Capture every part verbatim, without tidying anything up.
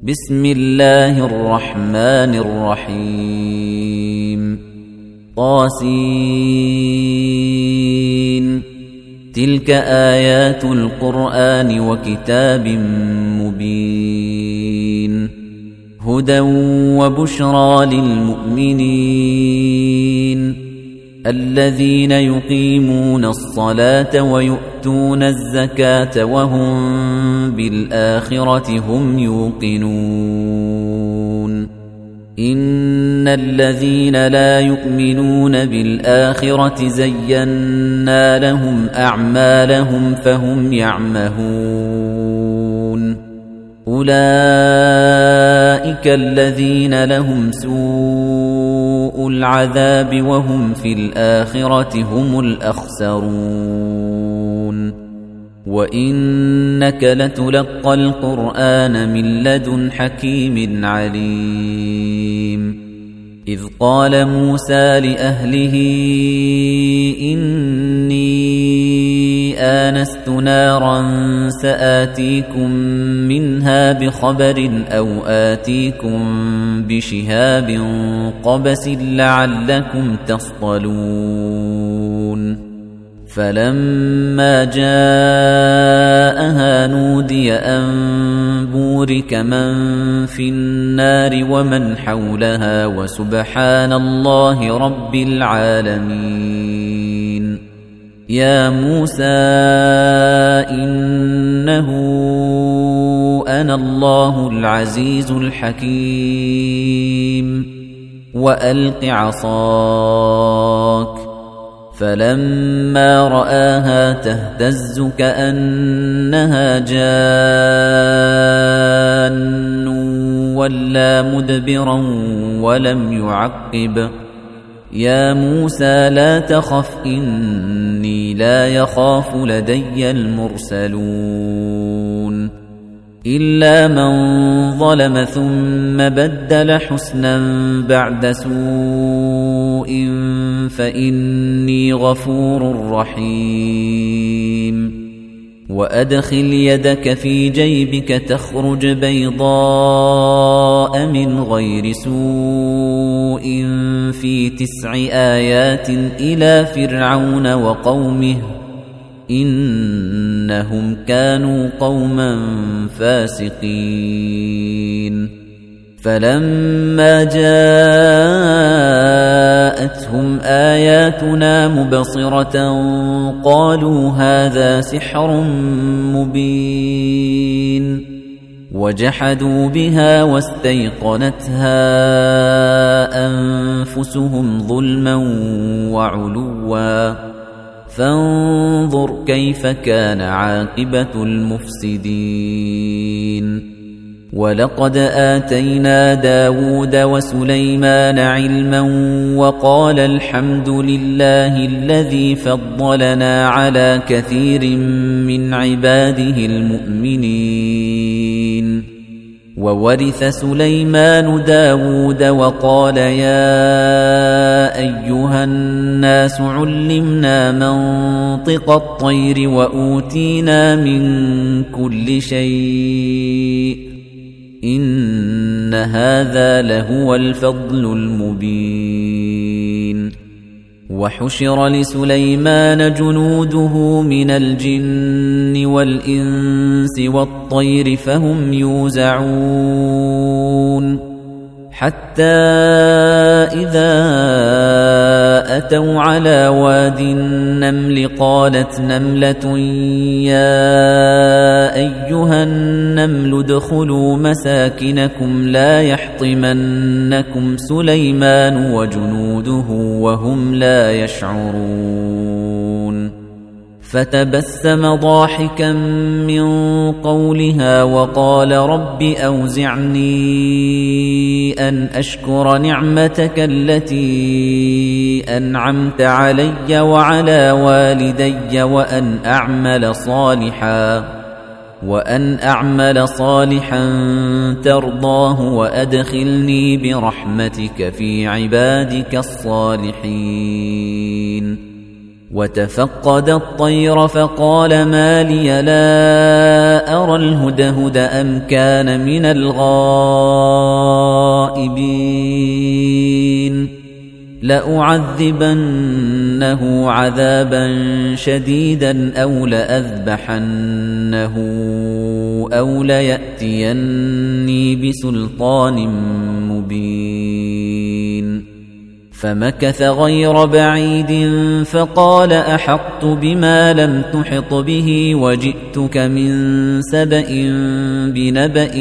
بسم الله الرحمن الرحيم طاسين تلك آيات القرآن وكتاب مبين هدى وبشرى للمؤمنين الذين يقيمون الصلاة ويؤتون الزكاة وهم بالآخرة هم يوقنون إن الذين لا يؤمنون بالآخرة زينا لهم أعمالهم فهم يعمهون أولئك الذين لهم سوء العذاب وهم في الآخرة هم الأخسرون وإنك لتلقى القرآن من لدن حكيم عليم إذ قال موسى لأهله إني آنست نارا سآتيكم منها بخبر أو آتيكم بشهاب قبس لعلكم تصطلون فلما جاءها نودي أن بورك من في النار ومن حولها وسبحان الله رب العالمين يا موسى إنه أنا الله العزيز الحكيم وألق عصاك فلما رآها تهتز كأنها جان ولا مدبرا ولم يعقب يا موسى لا تخف إني لا يخاف لدي المرسلون إلا من ظلم ثم بدل حسنا بعد سوء فإني غفور رحيم وأدخل يدك في جيبك تخرج بيضاء من غير سوء في تسع آيات إلى فرعون وقومه إنهم كانوا قوما فاسقين فلما جاءتهم آياتنا مبصرة قالوا هذا سحر مبين وجحدوا بها واستيقنتها أنفسهم ظلما وعلوا فانظر كيف كان عاقبة المفسدين ولقد آتينا داود وسليمان علما وقال الحمد لله الذي فضلنا على كثير من عباده المؤمنين وورث سليمان داود وقال يا أيها الناس علمنا منطق الطير وأوتينا من كل شيء إن هذا لهو الفضل المبين وحشر لسليمان جنوده من الجن والإنس والطير فهم يوزعون حتى إذا أتوا على واد النمل قالت نملة يا أيها النمل ادخلوا مساكنكم لا يحطمنكم سليمان وجنوده وهم لا يشعرون فتبسم ضاحكا من قولها وقال رب أوزعني أن أشكر نعمتك التي أنعمت علي وعلى والدي وأن أعمل صالحا وأن أعمل صالحا ترضاه وأدخلني برحمتك في عبادك الصالحين وتفقد الطير فقال ما لي لا أرى الهدهد أم كان من الغائبين لأعذبنه عذابا شديدا أو لأذبحنه أو ليأتيني بسلطان مبين فمكث غير بعيد فقال أحطت بما لم تحط به وجئتك من سبأ بنبأ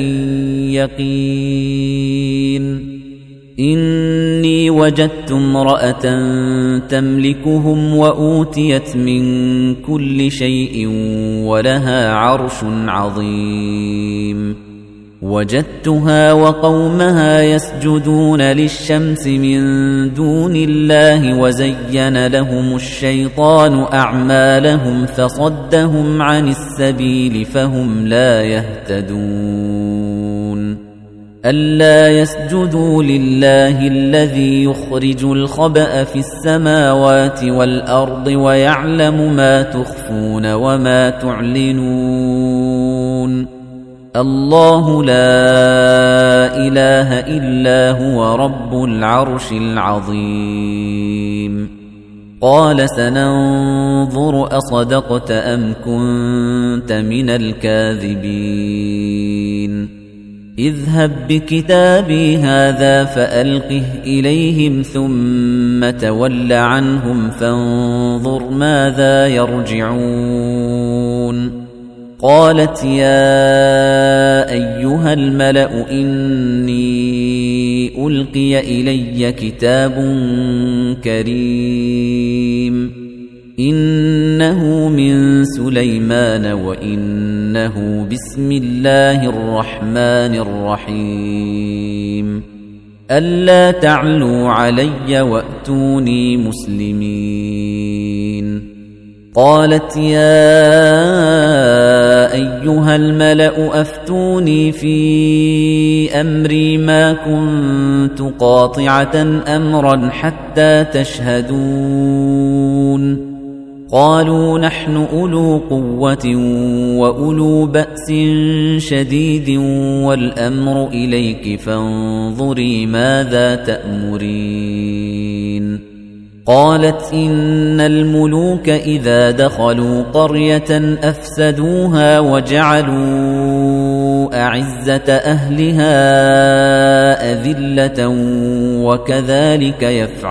يقين إني وجدت امرأة تملكهم وأوتيت من كل شيء ولها عرش عظيم وجدتها وقومها يسجدون للشمس من دون الله وزين لهم الشيطان أعمالهم فصدهم عن السبيل فهم لا يهتدون ألا يسجدوا لله الذي يخرج الخبأ في السماوات والأرض ويعلم ما تخفون وما تعلنون الله لا إله إلا هو رب العرش العظيم قال سننظر أصدقت أم كنت من الكاذبين اذهب بكتابي هذا فألقه إليهم ثم تول عنهم فانظر ماذا يرجعون قالت يا أيها الملأ إني ألقي إلي كتاب كريم إنه من سليمان وإنه بسم الله الرحمن الرحيم ألا تعلوا علي وأتوني مسلمين قالت يا أيها الملأ أفتوني في أمري ما كنت قاطعة أمرا حتى تشهدون قالوا نحن أولو قوة وأولو بأس شديد والأمر إليك فانظري ماذا تأمرين قالت إن الملوك إذا دخلوا قرية أفسدوها وجعلوا أعزة أهلها أذلة وكذلك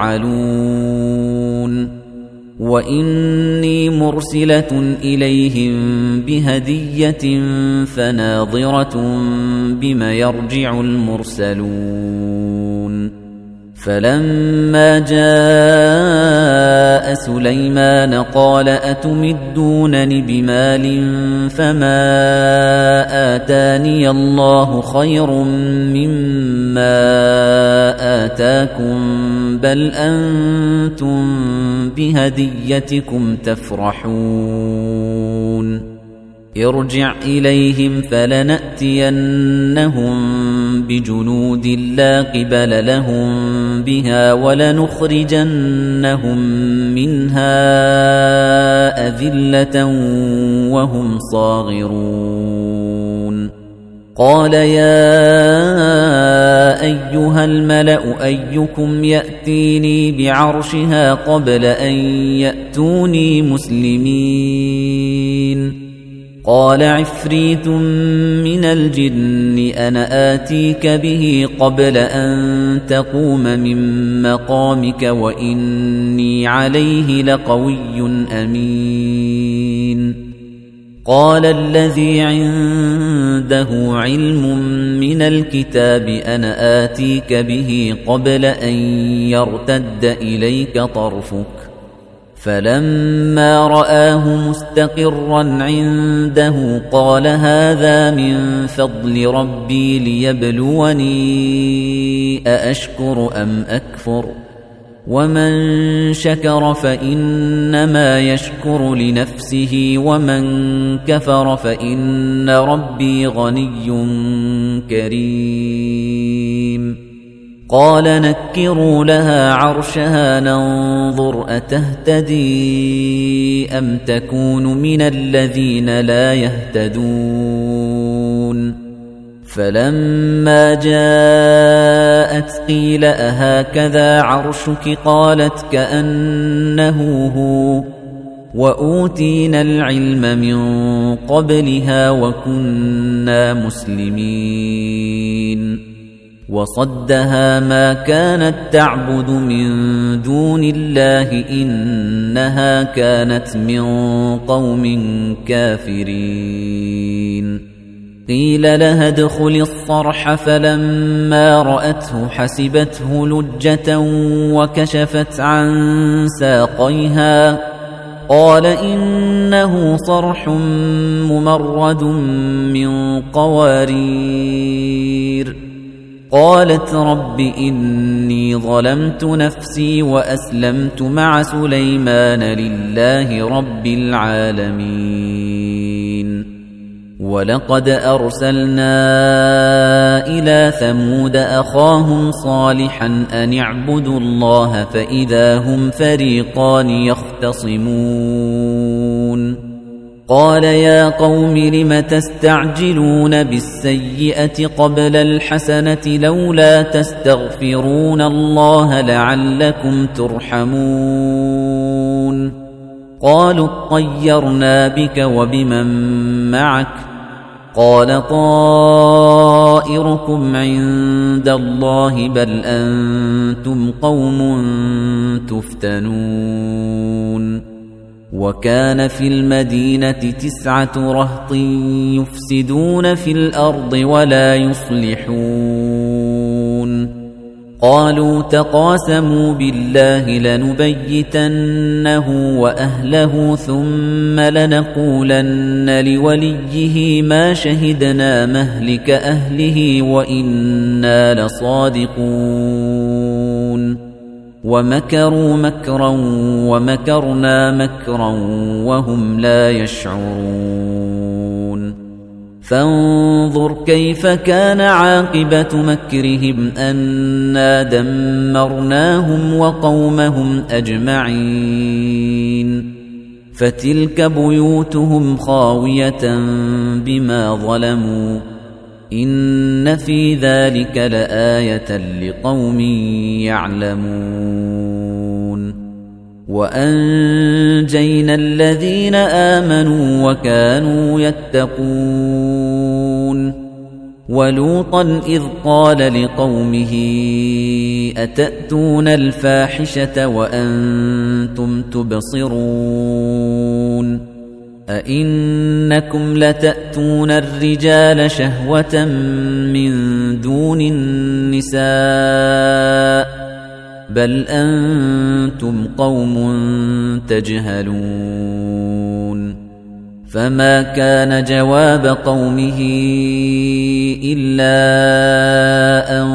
يفعلون وإني مرسلة إليهم بهدية فناظرة بما يرجع المرسلون فلما جاء سليمان قال أتمدونني بمال فما آتاني الله خير مما آتاكم بل أنتم بهديتكم تفرحون ارجع إليهم فلنأتينهم بجنود لا قبل لهم بها ولنخرجنهم منها أذلة وهم صاغرون قال يا أيها الملأ أيكم يأتيني بعرشها قبل أن يأتوني مسلمين قال عفريت من الجن أنا آتيك به قبل أن تقوم من مقامك وإني عليه لقوي أمين قال الذي عنده علم من الكتاب أنا آتيك به قبل أن يرتد إليك طرفك فلما رآه مستقرا عنده قال هذا من فضل ربي ليبلوني أأشكر أم أكفر ومن شكر فإنما يشكر لنفسه ومن كفر فإن ربي غني كريم قال نكروا لها عرشها ننظر أتهتدي أم تكون من الذين لا يهتدون فلما جاءت قيل أهكذا عرشك قالت كأنه هو وأوتينا العلم من قبلها وكنا مسلمين وصدها ما كانت تعبد من دون الله إنها كانت من قوم كافرين قيل لها ادخل الصرح فلما رأته حسبته لجة وكشفت عن ساقيها قال إنه صرح ممرد من قوارير قالت رب إني ظلمت نفسي وأسلمت مع سليمان لله رب العالمين ولقد أرسلنا إلى ثمود أخاهم صالحا أن اعبدوا الله فإذا هم فريقان يختصمون قال يا قوم لم تستعجلون بالسيئة قبل الحسنة لولا تستغفرون الله لعلكم ترحمون قالوا اطيرنا بك وبمن معك قال طائركم عند الله بل أنتم قوم تفتنون وكان في المدينة تسعة رهط يفسدون في الأرض ولا يصلحون قالوا تقاسموا بالله لنبيتنه وأهله ثم لنقولن لوليه ما شهدنا مهلك أهله وإنا لصادقون ومكروا مكرا ومكرنا مكرا وهم لا يشعرون فانظر كيف كان عاقبة مكرهم أنا دمرناهم وقومهم أجمعين فتلك بيوتهم خاوية بما ظلموا إن في ذلك لآية لقوم يعلمون وأنجينا الذين آمنوا وكانوا يتقون ولوطا إذ قال لقومه أتأتون الفاحشة وأنتم تبصرون أئنكم لتأتون الرجال شهوة من دون النساء بل أنتم قوم تجهلون فما كان جواب قومه إلا أن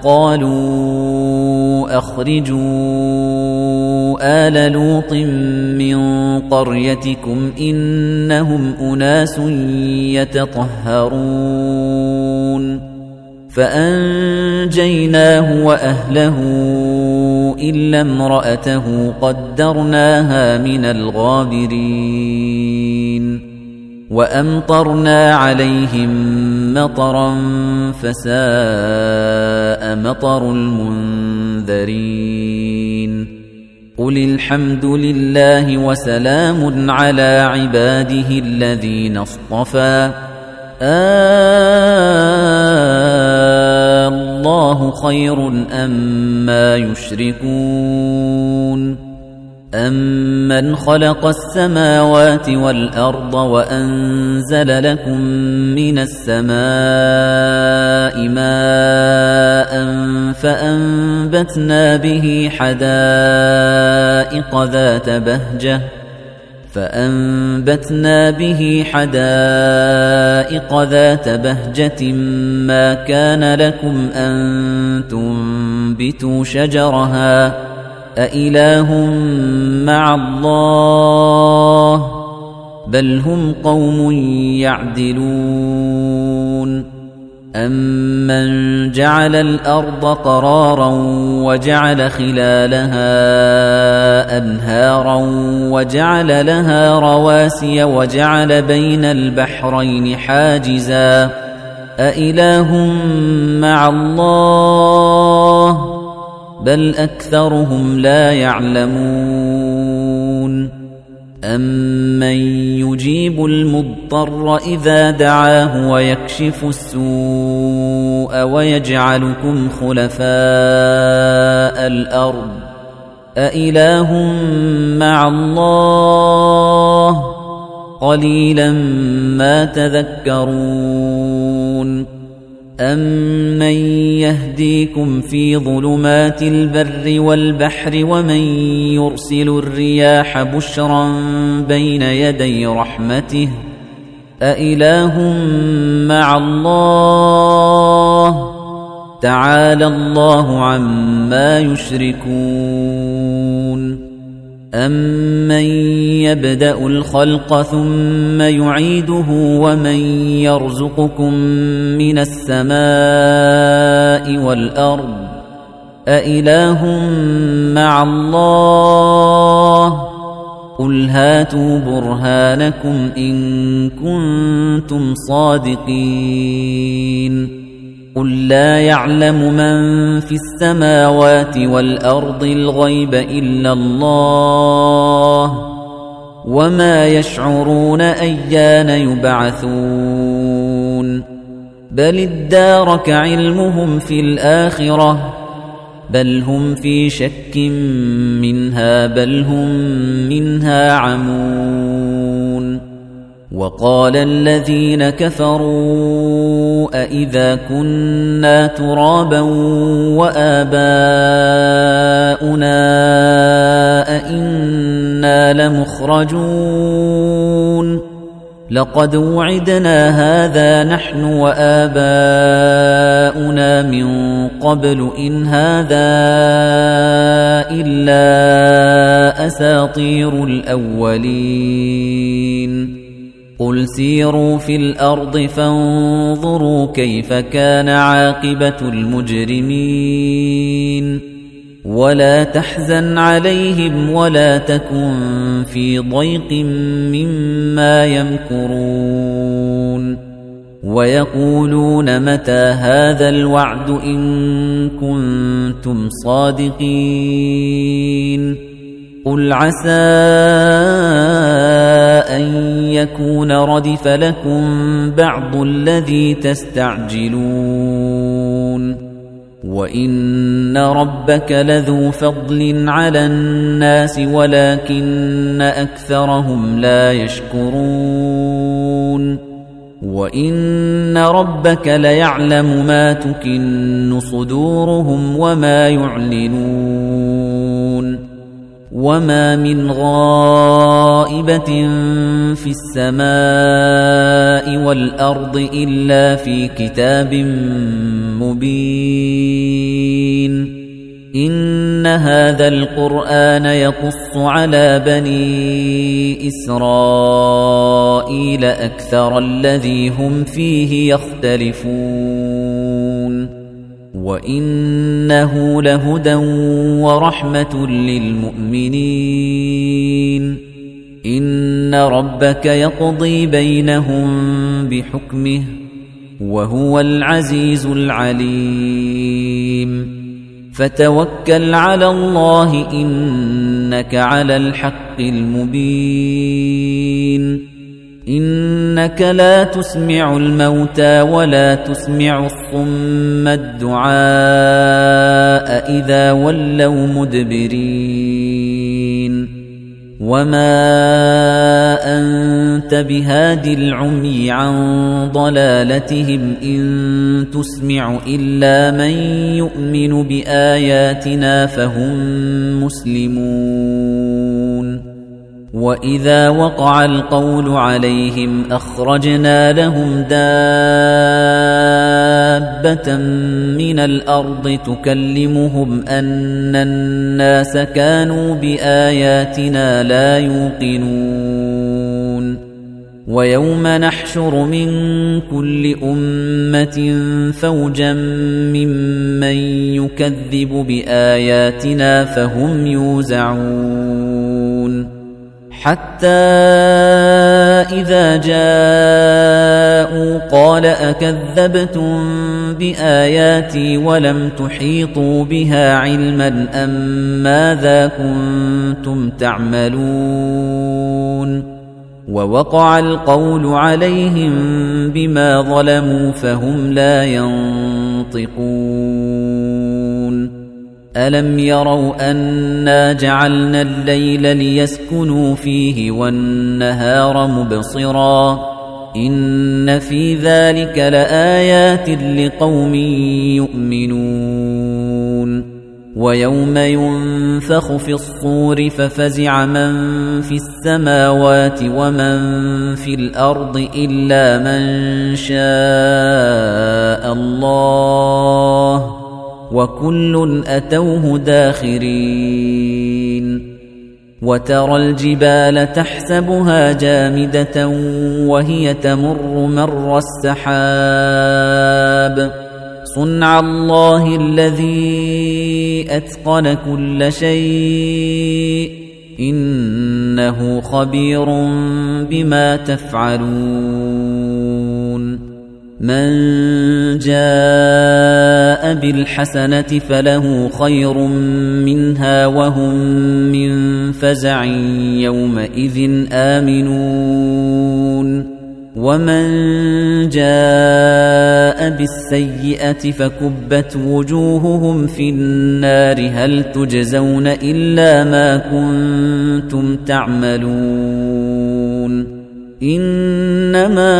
قالوا أخرجوا آل لوط من قريتكم إنهم أناس يتطهرون فأنجيناه وأهله إلا امرأته قدرناها من الغابرين وأمطرنا عليهم مطرا فساء مطر المنذرين قل الحمد لله وسلام على عباده الذين اصطفى الله خير أما يشركون أمن خلق السماوات والأرض وأنزل لكم من السماء ماء فأنبتنا به حدائق ذات بهجة فأنبتنا به حدائق ذات بهجة ما كان لكم أن تنبتوا شجرها أإله مع الله بل هم قوم يعدلون أَمَّنْ جَعَلَ الْأَرْضَ قَرَارًا وَجَعَلَ خِلَالَهَا أَنْهَارًا وَجَعَلَ لَهَا رَوَاسِيَ وَجَعَلَ بَيْنَ الْبَحْرَيْنِ حَاجِزًا أَإِلَٰهٌ مَّعَ اللَّهِ بَلْ أَكْثَرُهُمْ لَا يَعْلَمُونَ أَمَّن يُجِيبُ الْمُضْطَرَّ إِذَا دَعَاهُ وَيَكْشِفُ السُّوءَ وَيَجْعَلُكُمْ خُلَفَاءَ الْأَرْضِ أَإِلَٰهٌ مَّعَ اللَّهِ قَلِيلًا مَّا تَذَكَّرُونَ أَمَّن يَهْدِيكُمْ فِي ظُلُمَاتِ الْبَرِّ وَالْبَحْرِ وَمَن يُرْسِلُ الرِّيَاحَ بُشْرًا بَيْنَ يَدَيْ رَحْمَتِهِ أَإِلَٰهٌ مَّعَ اللَّهِ تَعَالَى اللَّهُ عَمَّا يُشْرِكُونَ أَمَّن يَبْدَأُ الْخَلْقَ ثُمَّ يُعِيدُهُ وَمَن يَرْزُقُكُم مِّنَ السَّمَاءِ وَالْأَرْضِ أَإِلَٰهٌ مَّعَ اللَّهِ قُلْ هَاتُوا بُرْهَانَكُمْ إِن كُنتُمْ صَادِقِينَ قُل لا يَعْلَمُ مَن فِي السَّمَاوَاتِ وَالْأَرْضِ الْغَيْبَ إِلَّا اللَّهُ وَمَا يَشْعُرُونَ أَيَّانَ يُبْعَثُونَ بَلِ ادَّارَكَ عِلْمُهُمْ فِي الْآخِرَةِ بَلْ هُمْ فِي شَكٍّ مِّنْهَا بَلْ هُمْ مِنْهَا عَمُونَ وَقَالَ الَّذِينَ كَفَرُوا أَإِذَا كُنَّا تُرَابًا وَآبَاؤُنَا أَإِنَّا لَمُخْرَجُونَ لَقَدْ وُعِدْنَا هَذَا نَحْنُ وَآبَاؤُنَا مِن قَبْلُ إِنْ هَذَا إِلَّا أَسَاطِيرُ الْأَوَّلِينَ قُلْ سِيرُوا فِي الْأَرْضِ فَانظُرُوا كَيْفَ كَانَ عَاقِبَةُ الْمُجْرِمِينَ وَلَا تَحْزَنْ عَلَيْهِمْ وَلَا تَكُنْ فِي ضَيْقٍ مِّمَّا يَمْكُرُونَ وَيَقُولُونَ مَتَى هَذَا الْوَعْدُ إِن كُنتُمْ صَادِقِينَ قُلْ عَسَىٰ أَن يَكُونَ رَدِفَ لَكُم بَعْضُ الَّذِي تَسْتَعْجِلُونَ وَإِنَّ رَبَّكَ لَذُو فَضْلٍ عَلَى النَّاسِ وَلَكِنَّ أَكْثَرَهُمْ لَا يَشْكُرُونَ وَإِنَّ رَبَّكَ لَيَعْلَمُ مَا تُكِنُّ صُدُورُهُمْ وَمَا يُعْلِنُونَ وَمَا مِنْ غَائِبَةٍ فِي السَّمَاءِ وَالْأَرْضِ إِلَّا فِي كِتَابٍ مُبِينٍ إِنَّ هَذَا الْقُرْآنَ يَقُصُّ عَلَى بَنِي إِسْرَائِيلَ أَكْثَرَ الَّذِي هُمْ فِيهِ يَخْتَلِفُونَ وَإِنَّهُ لَهُدًى وَرَحْمَةٌ لِّلْمُؤْمِنِينَ إِنَّ رَبَّكَ يَقْضِي بَيْنَهُم بِحُكْمِهِ وَهُوَ الْعَزِيزُ الْعَلِيمُ فَتَوَكَّلْ عَلَى اللَّهِ إِنَّكَ عَلَى الْحَقِّ الْمُبِينِ إِنَّكَ لَا تُسْمِعُ الْمَوْتَى وَلَا تُسْمِعُ الصُّمَّ الدُّعَاءَ إِذَا وَلَّوْا مُدْبِرِينَ وَمَا أَنتَ بِهَادِ الْعُمْيِ عَن ضَلَالَتِهِمْ إِن تُسْمِعُ إِلَّا مَن يُؤْمِنُ بِآيَاتِنَا فَهُم مُّسْلِمُونَ وَإِذَا وَقَعَ الْقَوْلُ عَلَيْهِمْ أَخْرَجْنَا لَهُمْ دَابَّةً مِّنَ الْأَرْضِ تُكَلِّمُهُمْ أَنَّ النَّاسَ كَانُوا بِآيَاتِنَا لَا يُوقِنُونَ ويوم نحشر من كل أمة فوجا ممن يكذب بآياتنا فهم يوزعون حتى إذا جاءوا قال أكذبتم بآياتي ولم تحيطوا بها علما أم ماذا كنتم تعملون ووقع القول عليهم بما ظلموا فهم لا ينطقون ألم يروا أنا جعلنا الليل ليسكنوا فيه والنهار مبصرا إن في ذلك لآيات لقوم يؤمنون ويوم ينفخ في الصور ففزع من في السماوات ومن في الأرض إلا من شاء الله وكل أتوه داخرين وترى الجبال تحسبها جامدة وهي تمر مر السحاب صنع الله الذي أتقن كل شيء إنه خبير بما تفعلون من جاء بالحسنة فله خير منها وهم من فزع يومئذ آمنون ومن جاء بالسيئة فكبت وجوههم في النار هل تجزون إلا ما كنتم تعملون إنما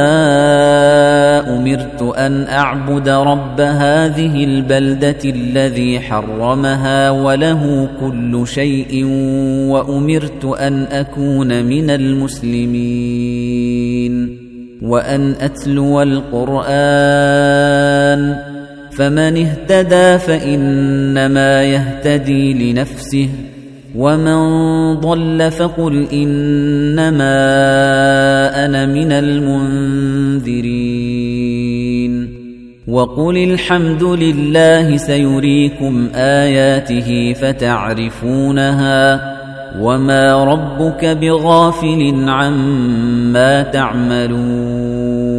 أمرت أن أعبد رب هذه البلدة الذي حرمها وله كل شيء وأمرت أن أكون من المسلمين وأن أتلو القرآن فمن اهتدى فإنما يهتدي لنفسه ومن ضل فقل إنما أنا من المنذرين وقل الحمد لله سيريكم آياته فتعرفونها وما ربك بغافل عما تعملون